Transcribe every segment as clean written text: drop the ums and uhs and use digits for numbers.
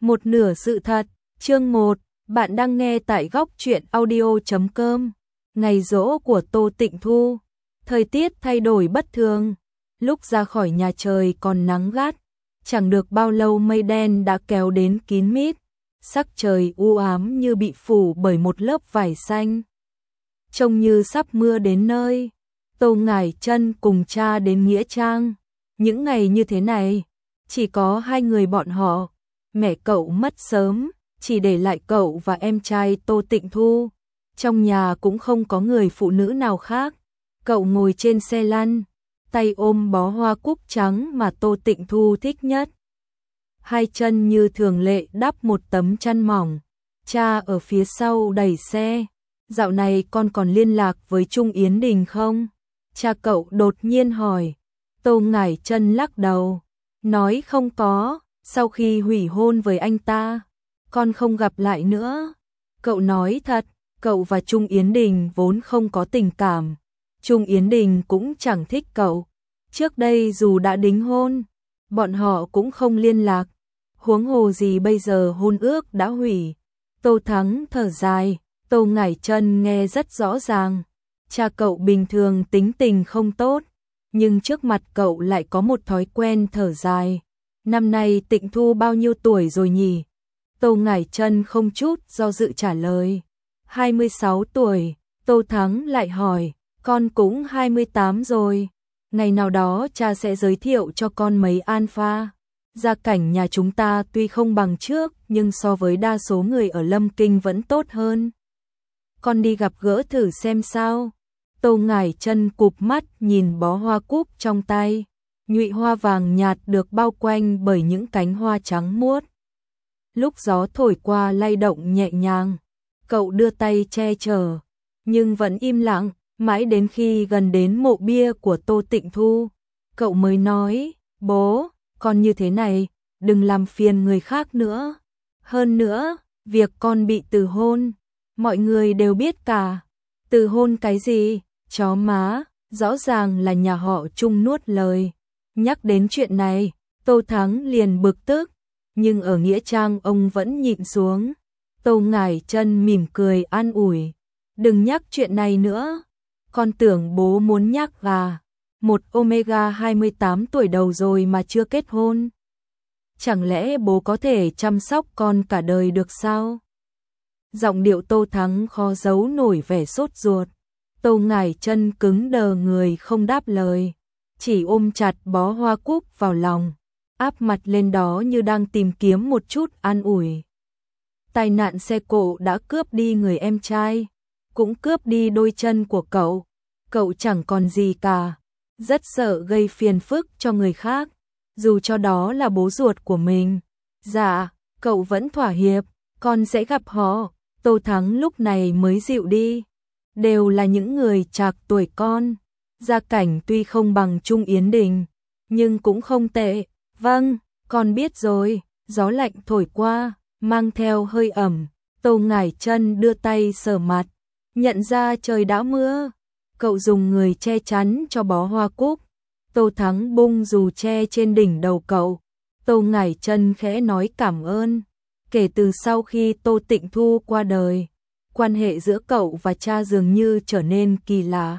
Một nửa sự thật, chương 1, bạn đang nghe tại góc truyện audio.com. Ngày giỗ của Tô Tịnh Thu, thời tiết thay đổi bất thường, lúc ra khỏi nhà trời còn nắng gắt, chẳng được bao lâu mây đen đã kéo đến kín mít, sắc trời u ám như bị phủ bởi một lớp vải xanh. Trông như sắp mưa đến nơi, Tô Ngải Chân cùng cha đến Nghĩa Trang. Những ngày như thế này, chỉ có hai người bọn họ. Mẹ cậu mất sớm, chỉ để lại cậu và em trai Tô Tịnh Thu. Trong nhà cũng không có người phụ nữ nào khác. Cậu ngồi trên xe lăn, tay ôm bó hoa cúc trắng mà Tô Tịnh Thu thích nhất. Hai chân như thường lệ đắp một tấm chăn mỏng. Cha ở phía sau đẩy xe. Dạo này con còn liên lạc với Trung Yến Đình không? Cha cậu đột nhiên hỏi. Tô Ngải Chân lắc đầu, nói không có. Sau khi hủy hôn với anh ta, con không gặp lại nữa. Cậu nói thật, cậu và Trung Yến Đình vốn không có tình cảm. Trung Yến Đình cũng chẳng thích cậu. Trước đây dù đã đính hôn, bọn họ cũng không liên lạc. Huống hồ gì bây giờ hôn ước đã hủy. Tô Thắng thở dài, Tô Ngải Chân nghe rất rõ ràng. Cha cậu bình thường tính tình không tốt, nhưng trước mặt cậu lại có một thói quen thở dài. Năm nay Tịnh Thu bao nhiêu tuổi rồi nhỉ? Tô Ngải Chân không chút do dự trả lời. 26 tuổi, Tô Thắng lại hỏi, con cũng 28 rồi. Ngày nào đó cha sẽ giới thiệu cho con mấy alpha. Gia cảnh nhà chúng ta tuy không bằng trước, nhưng so với đa số người ở Lâm Kinh vẫn tốt hơn. Con đi gặp gỡ thử xem sao. Tô Ngải Chân cụp mắt nhìn bó hoa cúc trong tay. Nhụy hoa vàng nhạt được bao quanh bởi những cánh hoa trắng muốt. Lúc gió thổi qua lay động nhẹ nhàng, cậu đưa tay che chở, nhưng vẫn im lặng, mãi đến khi gần đến mộ bia của Tô Tịnh Thu, cậu mới nói, bố, con như thế này, đừng làm phiền người khác nữa. Hơn nữa, việc con bị từ hôn, mọi người đều biết cả. Từ hôn cái gì, chó má, rõ ràng là nhà họ Trung nuốt lời. Nhắc đến chuyện này, Tô Thắng liền bực tức, nhưng ở Nghĩa Trang ông vẫn nhịn xuống. Tô Ngải Chân mỉm cười an ủi, đừng nhắc chuyện này nữa, con tưởng bố muốn nhắc à, một Omega 28 tuổi đầu rồi mà chưa kết hôn. Chẳng lẽ bố có thể chăm sóc con cả đời được sao? Giọng điệu Tô Thắng khó giấu nổi vẻ sốt ruột. Tô Ngải Chân cứng đờ người không đáp lời, chỉ ôm chặt bó hoa cúc vào lòng, áp mặt lên đó như đang tìm kiếm một chút an ủi. Tai nạn xe cộ đã cướp đi người em trai, cũng cướp đi đôi chân của cậu. Cậu chẳng còn gì cả, rất sợ gây phiền phức cho người khác, dù cho đó là bố ruột của mình. Dạ, cậu vẫn thỏa hiệp, con sẽ gặp họ. Tô Thắng lúc này mới dịu đi. Đều là những người trạc tuổi con. Gia cảnh tuy không bằng Trung Yến Đình, nhưng cũng không tệ. Vâng, con biết rồi. Gió lạnh thổi qua, mang theo hơi ẩm. Tô Ngải Chân đưa tay sờ mặt, nhận ra trời đã mưa. Cậu dùng người che chắn cho bó hoa cúc. Tô Thắng bung dù che trên đỉnh đầu cậu. Tô Ngải Chân khẽ nói cảm ơn. Kể từ sau khi Tô Tịnh Thu qua đời, quan hệ giữa cậu và cha dường như trở nên kỳ lạ.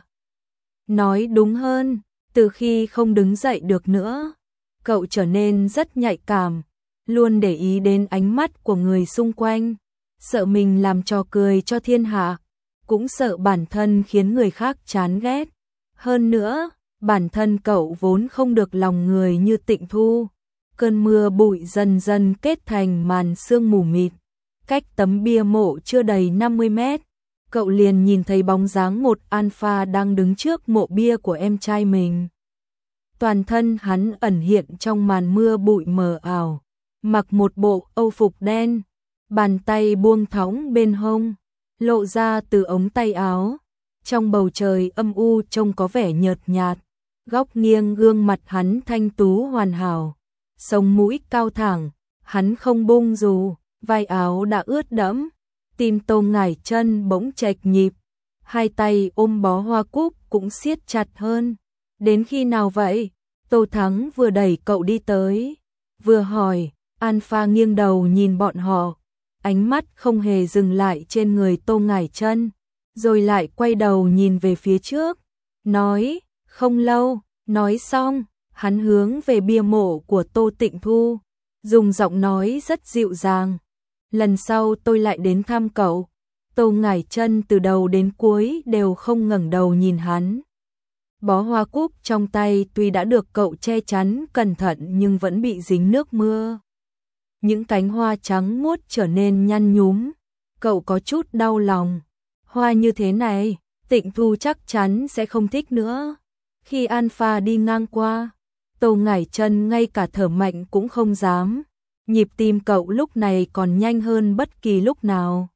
Nói đúng hơn, từ khi không đứng dậy được nữa, cậu trở nên rất nhạy cảm, luôn để ý đến ánh mắt của người xung quanh, sợ mình làm trò cười cho thiên hạ, cũng sợ bản thân khiến người khác chán ghét. Hơn nữa, bản thân cậu vốn không được lòng người như Tịnh Thu. Cơn mưa bụi dần dần kết thành màn sương mù mịt. Cách tấm bia mộ chưa đầy 50 mét, cậu liền nhìn thấy bóng dáng một alpha đang đứng trước mộ bia của em trai mình. Toàn thân hắn ẩn hiện trong màn mưa bụi mờ ảo, mặc một bộ âu phục đen, bàn tay buông thõng bên hông, lộ ra từ ống tay áo. Trong bầu trời âm u trông có vẻ nhợt nhạt, góc nghiêng gương mặt hắn thanh tú hoàn hảo, sống mũi cao thẳng, hắn không bung dù, vai áo đã ướt đẫm. Tim Tô Ngải Chân bỗng chệch nhịp, hai tay ôm bó hoa cúc cũng siết chặt hơn. Đến khi nào vậy? Tô Thắng vừa đẩy cậu đi tới, vừa hỏi, Alpha nghiêng đầu nhìn bọn họ, ánh mắt không hề dừng lại trên người Tô Ngải Chân, rồi lại quay đầu nhìn về phía trước, nói, không lâu, nói xong, hắn hướng về bia mộ của Tô Tịnh Thu, dùng giọng nói rất dịu dàng, lần sau tôi lại đến thăm cậu. Tô Ngải Chân từ đầu đến cuối đều không ngẩng đầu nhìn hắn. Bó hoa cúc trong tay tuy đã được cậu che chắn cẩn thận nhưng vẫn bị dính nước mưa. Những cánh hoa trắng muốt trở nên nhăn nhúm, cậu có chút đau lòng. Hoa như thế này, Tịnh Thu chắc chắn sẽ không thích nữa. Khi Alpha đi ngang qua, Tô Ngải Chân ngay cả thở mạnh cũng không dám. Nhịp tim cậu lúc này còn nhanh hơn bất kỳ lúc nào.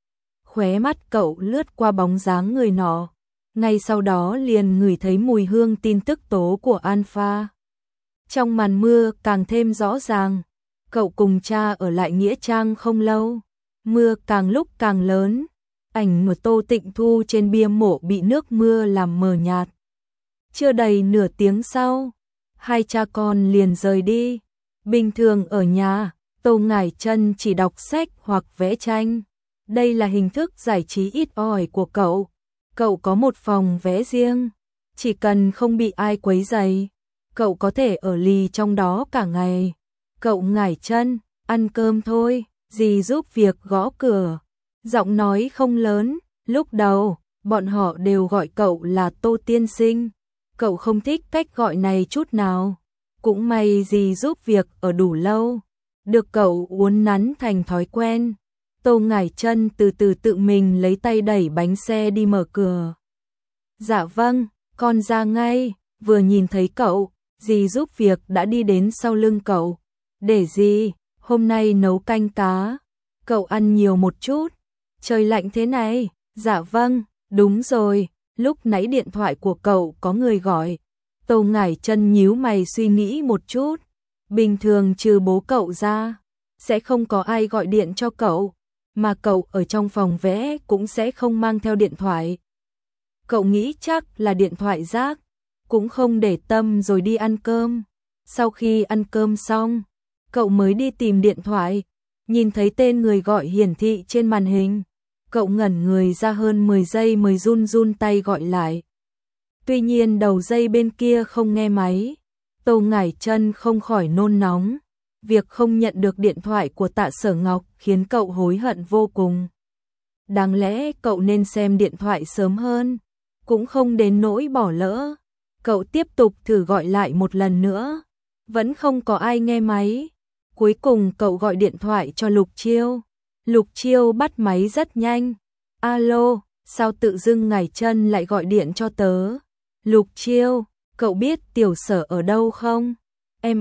Khóe mắt cậu lướt qua bóng dáng người nọ, ngay sau đó liền ngửi thấy mùi hương tin tức tố của Alpha. Trong màn mưa càng thêm rõ ràng, cậu cùng cha ở lại nghĩa trang không lâu, mưa càng lúc càng lớn, ảnh của Tô Tịnh Thu trên bia mộ bị nước mưa làm mờ nhạt. Chưa đầy nửa tiếng sau, hai cha con liền rời đi. Bình thường ở nhà, Tô Ngải Chân chỉ đọc sách hoặc vẽ tranh. Đây là hình thức giải trí ít ỏi của cậu. Cậu có một phòng vẽ riêng, chỉ cần không bị ai quấy rầy, cậu có thể ở lì trong đó cả ngày. Cậu Ngải Chân, ăn cơm thôi, dì giúp việc gõ cửa. Giọng nói không lớn, lúc đầu, bọn họ đều gọi cậu là Tô tiên sinh. Cậu không thích cách gọi này chút nào. Cũng may dì giúp việc ở đủ lâu, được cậu uốn nắn thành thói quen. Tô Ngải Chân từ từ tự mình lấy tay đẩy bánh xe đi mở cửa. Dạ vâng, con ra ngay. Vừa nhìn thấy cậu, dì giúp việc đã đi đến sau lưng cậu. Để dì, hôm nay nấu canh cá. Cậu ăn nhiều một chút. Trời lạnh thế này. Dạ vâng, đúng rồi, lúc nãy điện thoại của cậu có người gọi. Tô Ngải Chân nhíu mày suy nghĩ một chút. Bình thường trừ bố cậu ra, sẽ không có ai gọi điện cho cậu, mà cậu ở trong phòng vẽ cũng sẽ không mang theo điện thoại. Cậu nghĩ chắc là điện thoại rác, cũng không để tâm rồi đi ăn cơm. Sau khi ăn cơm xong, cậu mới đi tìm điện thoại, nhìn thấy tên người gọi hiển thị trên màn hình. Cậu ngẩn người ra hơn 10 giây mới run run tay gọi lại. Tuy nhiên đầu dây bên kia không nghe máy. Tô Ngải Chân không khỏi nôn nóng. Việc không nhận được điện thoại của Tạ Sở Ngọc khiến cậu hối hận vô cùng. Đáng lẽ cậu nên xem điện thoại sớm hơn, cũng không đến nỗi bỏ lỡ. Cậu tiếp tục thử gọi lại một lần nữa, vẫn không có ai nghe máy. Cuối cùng cậu gọi điện thoại cho Lục Chiêu. Lục Chiêu bắt máy rất nhanh. Alo, sao tự dưng Ngải Chân lại gọi điện cho tớ? Lục Chiêu, cậu biết Tiểu Sở ở đâu không? Em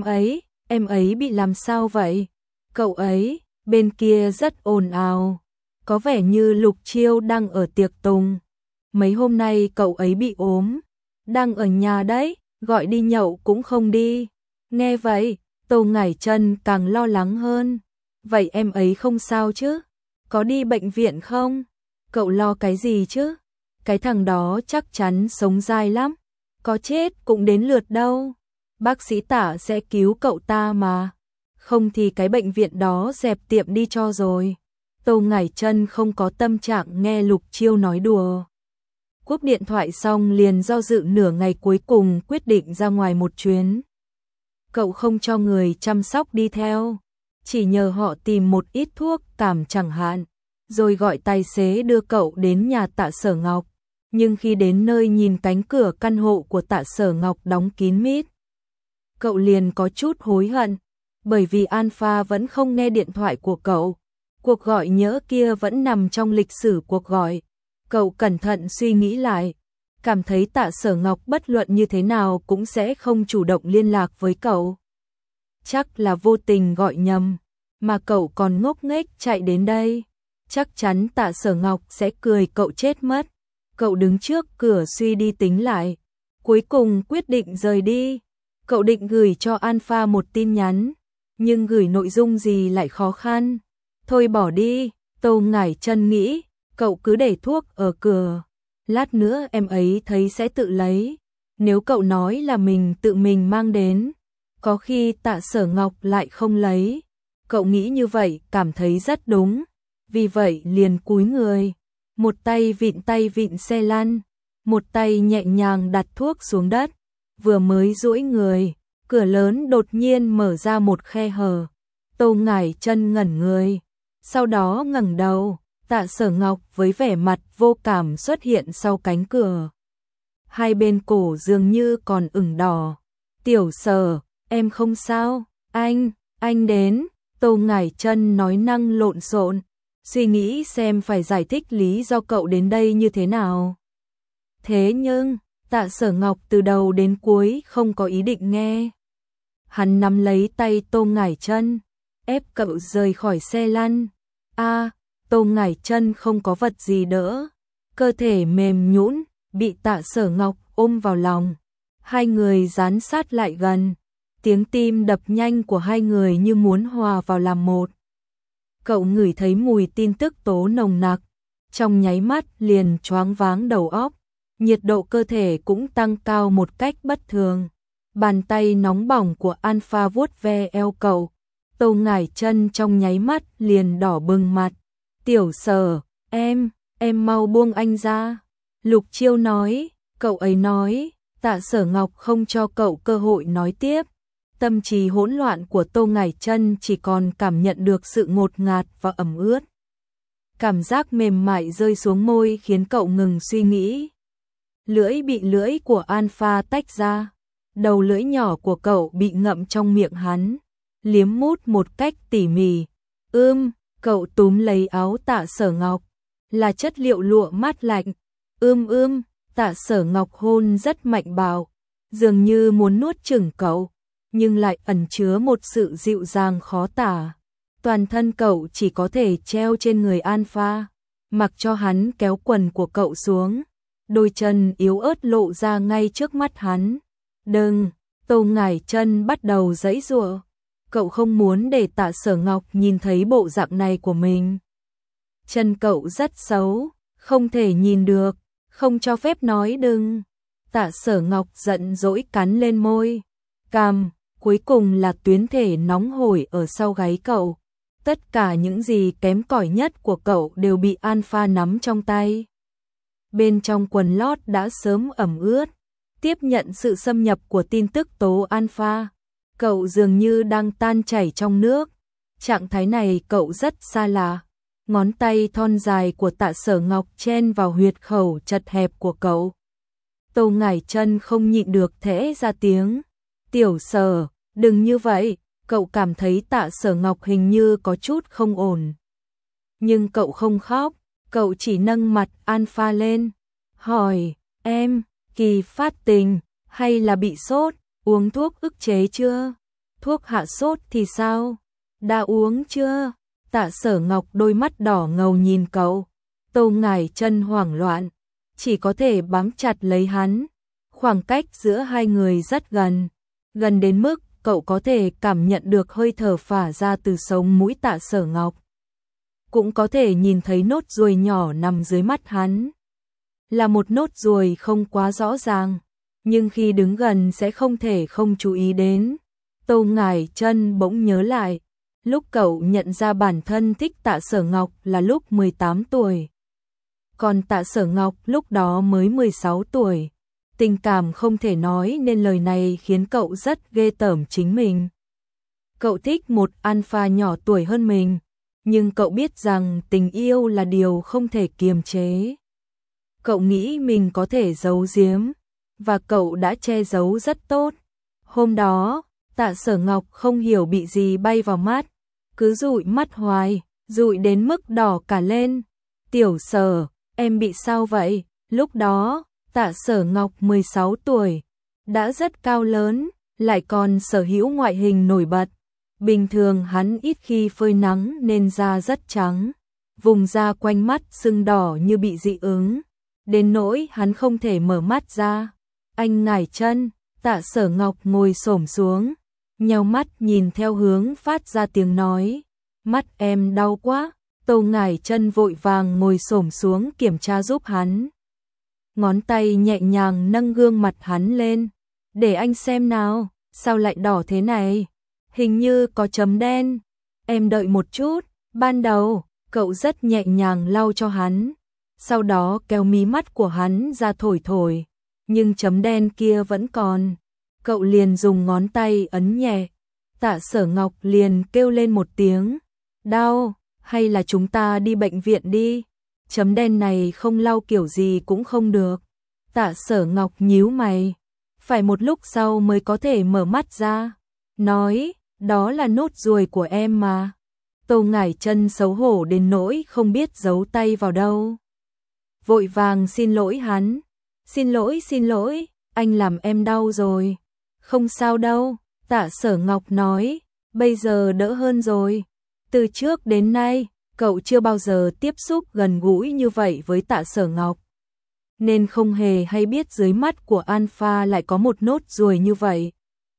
ấy bị làm sao vậy? Cậu ấy, bên kia rất ồn ào. Có vẻ như Lục Chiêu đang ở tiệc tùng. Mấy hôm nay cậu ấy bị ốm, đang ở nhà đấy, gọi đi nhậu cũng không đi. Nghe vậy, Tô Ngải Chân càng lo lắng hơn. Vậy em ấy không sao chứ? Có đi bệnh viện không? Cậu lo cái gì chứ? Cái thằng đó chắc chắn sống dai lắm. Có chết cũng đến lượt đâu. Bác sĩ Tả sẽ cứu cậu ta mà. Không thì cái bệnh viện đó dẹp tiệm đi cho rồi. Tô Ngải Chân không có tâm trạng nghe Lục Chiêu nói đùa. Cúp điện thoại xong liền do dự nửa ngày, cuối cùng quyết định ra ngoài một chuyến. Cậu không cho người chăm sóc đi theo, chỉ nhờ họ tìm một ít thuốc cảm chẳng hạn, rồi gọi tài xế đưa cậu đến nhà Tạ Sở Ngọc. Nhưng khi đến nơi nhìn cánh cửa căn hộ của Tạ Sở Ngọc đóng kín mít, cậu liền có chút hối hận, bởi vì Alpha vẫn không nghe điện thoại của cậu. Cuộc gọi nhỡ kia vẫn nằm trong lịch sử cuộc gọi. Cậu cẩn thận suy nghĩ lại, cảm thấy Tạ Sở Ngọc bất luận như thế nào cũng sẽ không chủ động liên lạc với cậu. Chắc là vô tình gọi nhầm, mà cậu còn ngốc nghếch chạy đến đây. Chắc chắn Tạ Sở Ngọc sẽ cười cậu chết mất. Cậu đứng trước cửa suy đi tính lại, cuối cùng quyết định rời đi. Cậu định gửi cho Alpha một tin nhắn, nhưng gửi nội dung gì lại khó khăn. Thôi bỏ đi, Tô Ngải Chân nghĩ, cậu cứ để thuốc ở cửa. Lát nữa em ấy thấy sẽ tự lấy. Nếu cậu nói là mình tự mình mang đến, có khi Tạ Sở Ngọc lại không lấy. Cậu nghĩ như vậy cảm thấy rất đúng, vì vậy liền cúi người, một tay vịn xe lăn, một tay nhẹ nhàng đặt thuốc xuống đất, vừa mới duỗi người, cửa lớn đột nhiên mở ra một khe hở. Tô Ngải Chân ngẩn người, sau đó ngẩng đầu, Tạ Sở Ngọc với vẻ mặt vô cảm xuất hiện sau cánh cửa. Hai bên cổ dường như còn ửng đỏ. "Tiểu Sở, em không sao, anh đến." Tô Ngải Chân nói năng lộn xộn, suy nghĩ xem phải giải thích lý do cậu đến đây như thế nào. Thế nhưng, Tạ Sở Ngọc từ đầu đến cuối không có ý định nghe. Hắn nắm lấy tay Tô Ngải Chân, ép cậu rời khỏi xe lăn. Tô Ngải Chân không có vật gì đỡ, cơ thể mềm nhũn, bị Tạ Sở Ngọc ôm vào lòng. Hai người dán sát lại gần, tiếng tim đập nhanh của hai người như muốn hòa vào làm một. Cậu ngửi thấy mùi tin tức tố nồng nặc, trong nháy mắt liền choáng váng đầu óc, nhiệt độ cơ thể cũng tăng cao một cách bất thường. Bàn tay nóng bỏng của Alpha vuốt ve eo cậu, Tô Ngải Chân trong nháy mắt liền đỏ bừng mặt. "Tiểu Sở, em mau buông anh ra." Lục Chiêu nói, cậu ấy nói. Tạ Sở Ngọc không cho cậu cơ hội nói tiếp. Tâm trí hỗn loạn của Tô Ngải Chân chỉ còn cảm nhận được sự ngột ngạt và ẩm ướt. Cảm giác mềm mại rơi xuống môi khiến cậu ngừng suy nghĩ. Lưỡi bị lưỡi của Alpha tách ra, đầu lưỡi nhỏ của cậu bị ngậm trong miệng hắn, liếm mút một cách tỉ mỉ. Cậu túm lấy áo Tạ Sở Ngọc, là chất liệu lụa mát lạnh. Tạ Sở Ngọc hôn rất mạnh bạo, dường như muốn nuốt chửng cậu, nhưng lại ẩn chứa một sự dịu dàng khó tả. Toàn thân cậu chỉ có thể treo trên người Alpha, mặc cho hắn kéo quần của cậu xuống, đôi chân yếu ớt lộ ra ngay trước mắt hắn. "Đừng!" Tô Ngải Chân bắt đầu giãy giụa. Cậu không muốn để Tạ Sở Ngọc nhìn thấy bộ dạng này của mình. Chân cậu rất xấu, không thể nhìn được, không cho phép nói đừng. Tạ Sở Ngọc giận dỗi cắn lên môi, cằm, cuối cùng là tuyến thể nóng hổi ở sau gáy cậu. Tất cả những gì kém cỏi nhất của cậu đều bị Alpha nắm trong tay. Bên trong quần lót đã sớm ẩm ướt, tiếp nhận sự xâm nhập của tin tức tố Alpha. Cậu dường như đang tan chảy trong nước. Trạng thái này cậu rất xa lạ. Ngón tay thon dài của Tạ Sở Ngọc chen vào huyệt khẩu chật hẹp của cậu. Tô Ngải Chân không nhịn được thẽ ra tiếng. "Tiểu Sở, đừng như vậy." Cậu cảm thấy Tạ Sở Ngọc hình như có chút không ổn. Nhưng cậu không khóc, cậu chỉ nâng mặt Alpha lên, hỏi, "Em, kỳ phát tình, hay là bị sốt, uống thuốc ức chế chưa? Thuốc hạ sốt thì sao? Đã uống chưa?" Tạ Sở Ngọc đôi mắt đỏ ngầu nhìn cậu. Tô Ngải Chân hoảng loạn, chỉ có thể bám chặt lấy hắn. Khoảng cách giữa hai người rất gần, gần đến mức cậu có thể cảm nhận được hơi thở phả ra từ sống mũi Tạ Sở Ngọc. Cũng có thể nhìn thấy nốt ruồi nhỏ nằm dưới mắt hắn. Là một nốt ruồi không quá rõ ràng, nhưng khi đứng gần sẽ không thể không chú ý đến. Tô Ngải Chân bỗng nhớ lại, lúc cậu nhận ra bản thân thích Tạ Sở Ngọc là lúc 18 tuổi. Còn Tạ Sở Ngọc lúc đó mới 16 tuổi. Tình cảm không thể nói nên lời này khiến cậu rất ghê tởm chính mình. Cậu thích một alpha nhỏ tuổi hơn mình, nhưng cậu biết rằng tình yêu là điều không thể kiềm chế. Cậu nghĩ mình có thể giấu giếm, và cậu đã che giấu rất tốt. Hôm đó, Tạ Sở Ngọc không hiểu bị gì bay vào mắt, cứ dụi mắt hoài, dụi đến mức đỏ cả lên. "Tiểu Sở, em bị sao vậy?" Lúc đó, Tạ Sở Ngọc 16 tuổi, đã rất cao lớn, lại còn sở hữu ngoại hình nổi bật. Bình thường hắn ít khi phơi nắng nên da rất trắng, vùng da quanh mắt sưng đỏ như bị dị ứng, đến nỗi hắn không thể mở mắt ra. "Anh Ngải Chân." Tạ Sở Ngọc ngồi xổm xuống, nheo mắt nhìn theo hướng phát ra tiếng nói. "Mắt em đau quá." Tô Ngải Chân vội vàng ngồi xổm xuống kiểm tra giúp hắn. Ngón tay nhẹ nhàng nâng gương mặt hắn lên. "Để anh xem nào, sao lại đỏ thế này? Hình như có chấm đen." em đợi một chút. Ban đầu, cậu rất nhẹ nhàng lau cho hắn, sau đó kéo mí mắt của hắn ra thổi thổi, nhưng chấm đen kia vẫn còn. Cậu liền dùng ngón tay ấn nhẹ. Tạ Sở Ngọc liền kêu lên một tiếng, đau, hay là chúng ta đi bệnh viện đi, chấm đen này không lau kiểu gì cũng không được. Tạ Sở Ngọc nhíu mày, phải một lúc sau mới có thể mở mắt ra, nói, đó là nốt ruồi của em mà. Tô Ngải Chân xấu hổ đến nỗi không biết giấu tay vào đâu. Vội vàng xin lỗi hắn, xin lỗi, anh làm em đau rồi. Không sao đâu, Tạ Sở Ngọc nói, bây giờ đỡ hơn rồi. Từ trước đến nay, cậu chưa bao giờ tiếp xúc gần gũi như vậy với Tạ Sở Ngọc, nên không hề hay biết dưới mắt của Alpha lại có một nốt ruồi như vậy.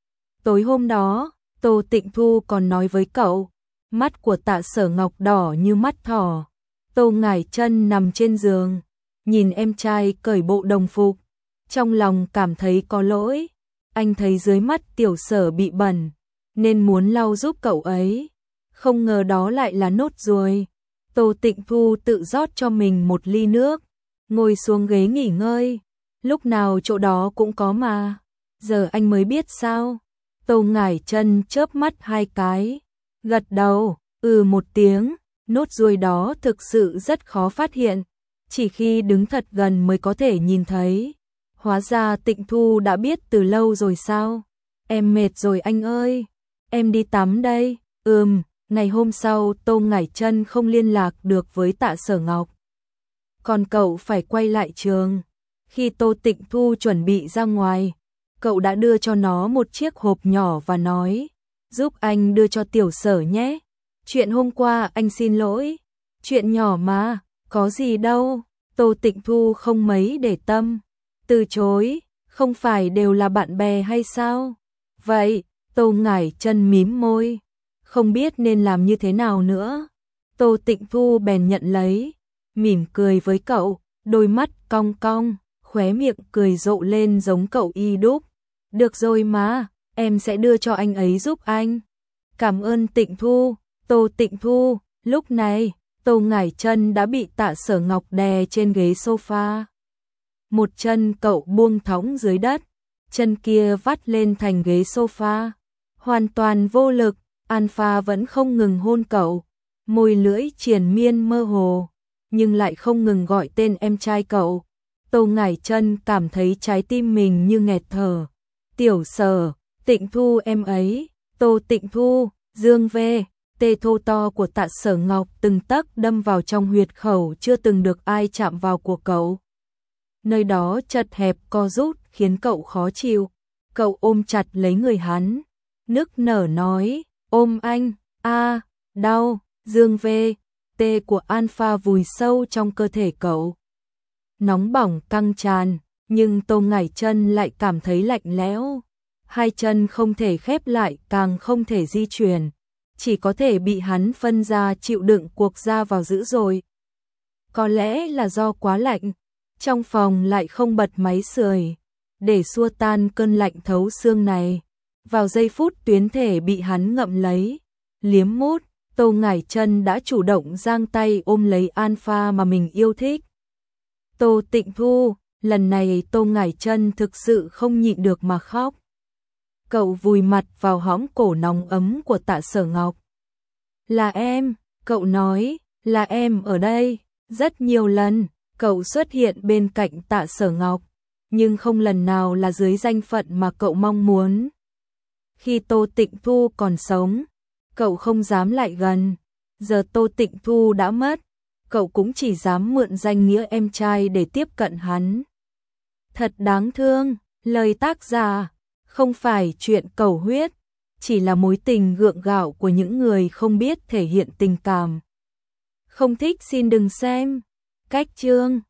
Tối hôm đó, Tô Tịnh Thu còn nói với cậu, mắt của Tạ Sở Ngọc đỏ như mắt thỏ. Tô Ngải Chân nằm trên giường, nhìn em trai cởi bộ đồng phục, trong lòng cảm thấy có lỗi. Anh thấy dưới mắt Tiểu Sở bị bẩn, nên muốn lau giúp cậu ấy. Không ngờ đó lại là nốt ruồi. Tô Tịnh Thu tự rót cho mình một ly nước, ngồi xuống ghế nghỉ ngơi. Lúc nào chỗ đó cũng có mà. Giờ anh mới biết sao? Tô Ngải Chân chớp mắt hai cái, gật đầu, một tiếng. Nốt ruồi đó thực sự rất khó phát hiện, chỉ khi đứng thật gần mới có thể nhìn thấy. Hóa ra Tịnh Thu đã biết từ lâu rồi sao? Em mệt rồi anh ơi, em đi tắm đây. Ngày hôm sau Tô Ngải Chân không liên lạc được với Tạ Sở Ngọc. Còn cậu phải quay lại trường. Khi Tô Tịnh Thu chuẩn bị ra ngoài, cậu đã đưa cho nó một chiếc hộp nhỏ và nói, giúp anh đưa cho Tiểu Sở nhé. Chuyện hôm qua anh xin lỗi. Chuyện nhỏ mà, có gì đâu. Tô Tịnh Thu không mấy để tâm, từ chối, không phải đều là bạn bè hay sao? Vậy, Tô Ngải Chân mím môi, không biết nên làm như thế nào nữa. Tô Tịnh Thu bèn nhận lấy, mỉm cười với cậu, đôi mắt cong cong, khóe miệng cười rộ lên giống cậu y đúc. Được rồi mà, em sẽ đưa cho anh ấy giúp anh. Cảm ơn Tịnh Thu. Tô Tịnh Thu. Lúc này, Tô Ngải Chân đã bị Tạ Sở Ngọc đè trên ghế sofa. Một chân cậu buông thõng dưới đất, chân kia vắt lên thành ghế sofa, hoàn toàn vô lực. Alpha vẫn không ngừng hôn cậu, môi lưỡi triền miên mơ hồ, nhưng lại không ngừng gọi tên em trai cậu. Tô Ngải Chân cảm thấy trái tim mình như nghẹt thở. Tiểu Sở, Tịnh Thu em ấy. Tô Tịnh Thu, dương về. Tê thô to của Tạ Sở Ngọc từng tấc đâm vào trong huyệt khẩu chưa từng được ai chạm vào của cậu. Nơi đó chật hẹp co rút khiến cậu khó chịu. Cậu ôm chặt lấy người hắn, nức nở nói, ôm anh, đau. Dương về. Tê của Alpha vùi sâu trong cơ thể cậu, nóng bỏng căng tràn, nhưng Tô Ngải Chân lại cảm thấy lạnh lẽo. Hai chân không thể khép lại, càng không thể di chuyển, chỉ có thể bị hắn phân ra chịu đựng cuộc ra vào dữ dội. Có lẽ là do quá lạnh, trong phòng lại không bật máy sưởi để xua tan cơn lạnh thấu xương này. Vào giây phút tuyến thể bị hắn ngậm lấy, liếm mút, Tô Ngải Chân đã chủ động giang tay ôm lấy Alpha mà mình yêu thích. Tô Tịnh Thu, lần này Tô Ngải Chân thực sự không nhịn được mà khóc. Cậu vùi mặt vào hõm cổ nóng ấm của Tạ Sở Ngọc. Là em, cậu nói, là em ở đây. Rất nhiều lần, cậu xuất hiện bên cạnh Tạ Sở Ngọc, nhưng không lần nào là dưới danh phận mà cậu mong muốn. Khi Tô Tịnh Thu còn sống, cậu không dám lại gần. Giờ Tô Tịnh Thu đã mất, cậu cũng chỉ dám mượn danh nghĩa em trai để tiếp cận hắn. Thật đáng thương, lời tác giả, không phải chuyện cầu huyết, chỉ là mối tình gượng gạo của những người không biết thể hiện tình cảm. Không thích xin đừng xem. Cách chương